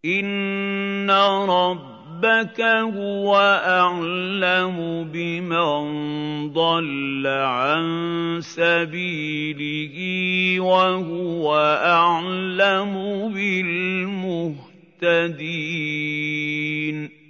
إِنَّ رَبَّكَ هُوَ أَعْلَمُ بِمَن ضَلَّ عَن سَبِيلِهِ وَهُوَ أَعْلَمُ بِالْمُهْتَدِينَ